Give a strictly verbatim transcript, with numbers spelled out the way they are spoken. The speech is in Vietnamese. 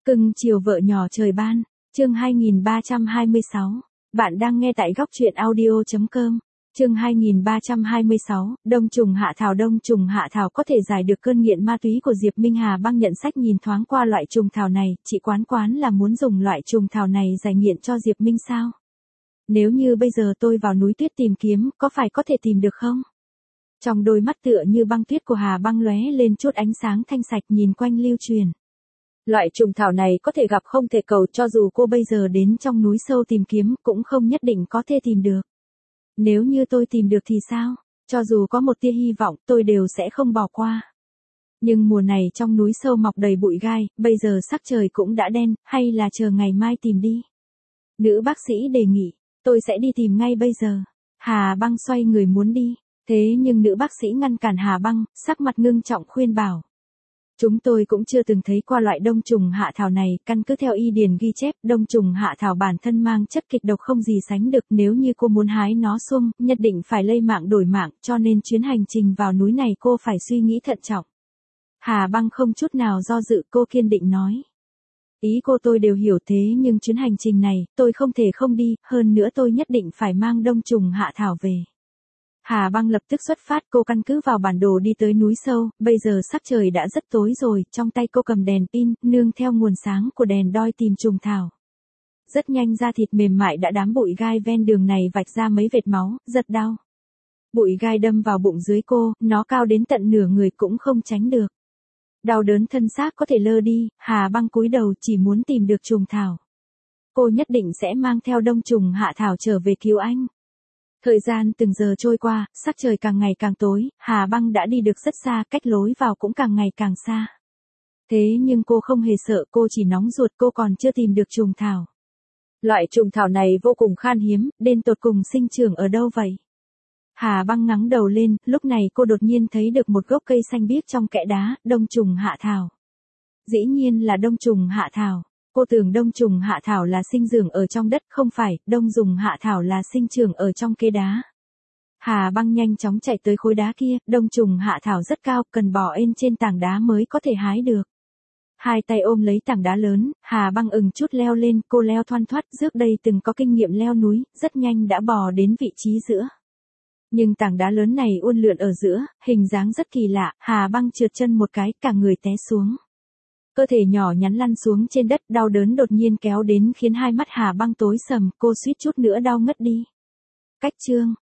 Cưng chiều vợ nhỏ trời ban, chương hai nghìn ba trăm hai mươi sáu. Bạn đang nghe tại góc truyện audio chấm com. Chương hai nghìn ba trăm hai mươi sáu, Đông trùng hạ thảo. Đông trùng hạ thảo có thể giải được cơn nghiện ma túy của Diệp Minh Hà. Băng nhận sách nhìn thoáng qua loại trùng thảo này, chị Quán Quán là muốn dùng loại trùng thảo này giải nghiện cho Diệp Minh sao? Nếu như bây giờ tôi vào núi tuyết tìm kiếm, có phải có thể tìm được không? Trong đôi mắt tựa như băng tuyết của Hà Băng lóe lên chút ánh sáng thanh sạch, nhìn quanh lưu truyền. Loại trùng thảo này có thể gặp không thể cầu, cho dù cô bây giờ đến trong núi sâu tìm kiếm cũng không nhất định có thể tìm được. Nếu như tôi tìm được thì sao? Cho dù có một tia hy vọng tôi đều sẽ không bỏ qua. Nhưng mùa này trong núi sâu mọc đầy bụi gai, bây giờ sắc trời cũng đã đen, hay là chờ ngày mai tìm đi? Nữ bác sĩ đề nghị, tôi sẽ đi tìm ngay bây giờ. Hà Băng xoay người muốn đi, thế nhưng nữ bác sĩ ngăn cản Hà Băng, sắc mặt ngưng trọng khuyên bảo. Chúng tôi cũng chưa từng thấy qua loại đông trùng hạ thảo này, căn cứ theo y điển ghi chép, đông trùng hạ thảo bản thân mang chất kịch độc không gì sánh được, nếu như cô muốn hái nó xuông, nhất định phải lây mạng đổi mạng, cho nên chuyến hành trình vào núi này cô phải suy nghĩ thận trọng. Hà Băng không chút nào do dự, cô kiên định nói. Ý cô tôi đều hiểu, thế nhưng chuyến hành trình này, tôi không thể không đi, hơn nữa tôi nhất định phải mang đông trùng hạ thảo về. Hà Băng lập tức xuất phát, cô căn cứ vào bản đồ đi tới núi sâu, bây giờ sắc trời đã rất tối rồi, trong tay cô cầm đèn pin, nương theo nguồn sáng của đèn đoi tìm trùng thảo. Rất nhanh da thịt mềm mại đã đám bụi gai ven đường này vạch ra mấy vệt máu, rất đau. Bụi gai đâm vào bụng dưới cô, nó cao đến tận nửa người cũng không tránh được. Đau đớn thân xác có thể lơ đi, Hà Băng cúi đầu chỉ muốn tìm được trùng thảo. Cô nhất định sẽ mang theo đông trùng hạ thảo trở về cứu anh. Thời gian từng giờ trôi qua, sắc trời càng ngày càng tối, Hà Băng đã đi được rất xa, cách lối vào cũng càng ngày càng xa. Thế nhưng cô không hề sợ, cô chỉ nóng ruột, cô còn chưa tìm được trùng thảo. Loại trùng thảo này vô cùng khan hiếm, đến tột cùng sinh trưởng ở đâu vậy? Hà Băng ngẩng đầu lên, lúc này cô đột nhiên thấy được một gốc cây xanh biếc trong kẽ đá, đông trùng hạ thảo. Dĩ nhiên là đông trùng hạ thảo. Cô tưởng đông trùng hạ thảo là sinh trưởng ở trong đất, không phải, đông trùng hạ thảo là sinh trưởng ở trong kẽ đá. Hà Băng nhanh chóng chạy tới khối đá kia, đông trùng hạ thảo rất cao, cần bò lên trên tảng đá mới có thể hái được. Hai tay ôm lấy tảng đá lớn, Hà Băng ừng chút leo lên, cô leo thoăn thoắt, trước đây từng có kinh nghiệm leo núi, rất nhanh đã bò đến vị trí giữa. Nhưng tảng đá lớn này uốn lượn ở giữa, hình dáng rất kỳ lạ, Hà Băng trượt chân một cái, cả người té xuống. Cơ thể nhỏ nhắn lăn xuống trên đất, đau đớn đột nhiên kéo đến khiến hai mắt Hà Băng tối sầm, cô suýt chút nữa đau ngất đi. Cách chương,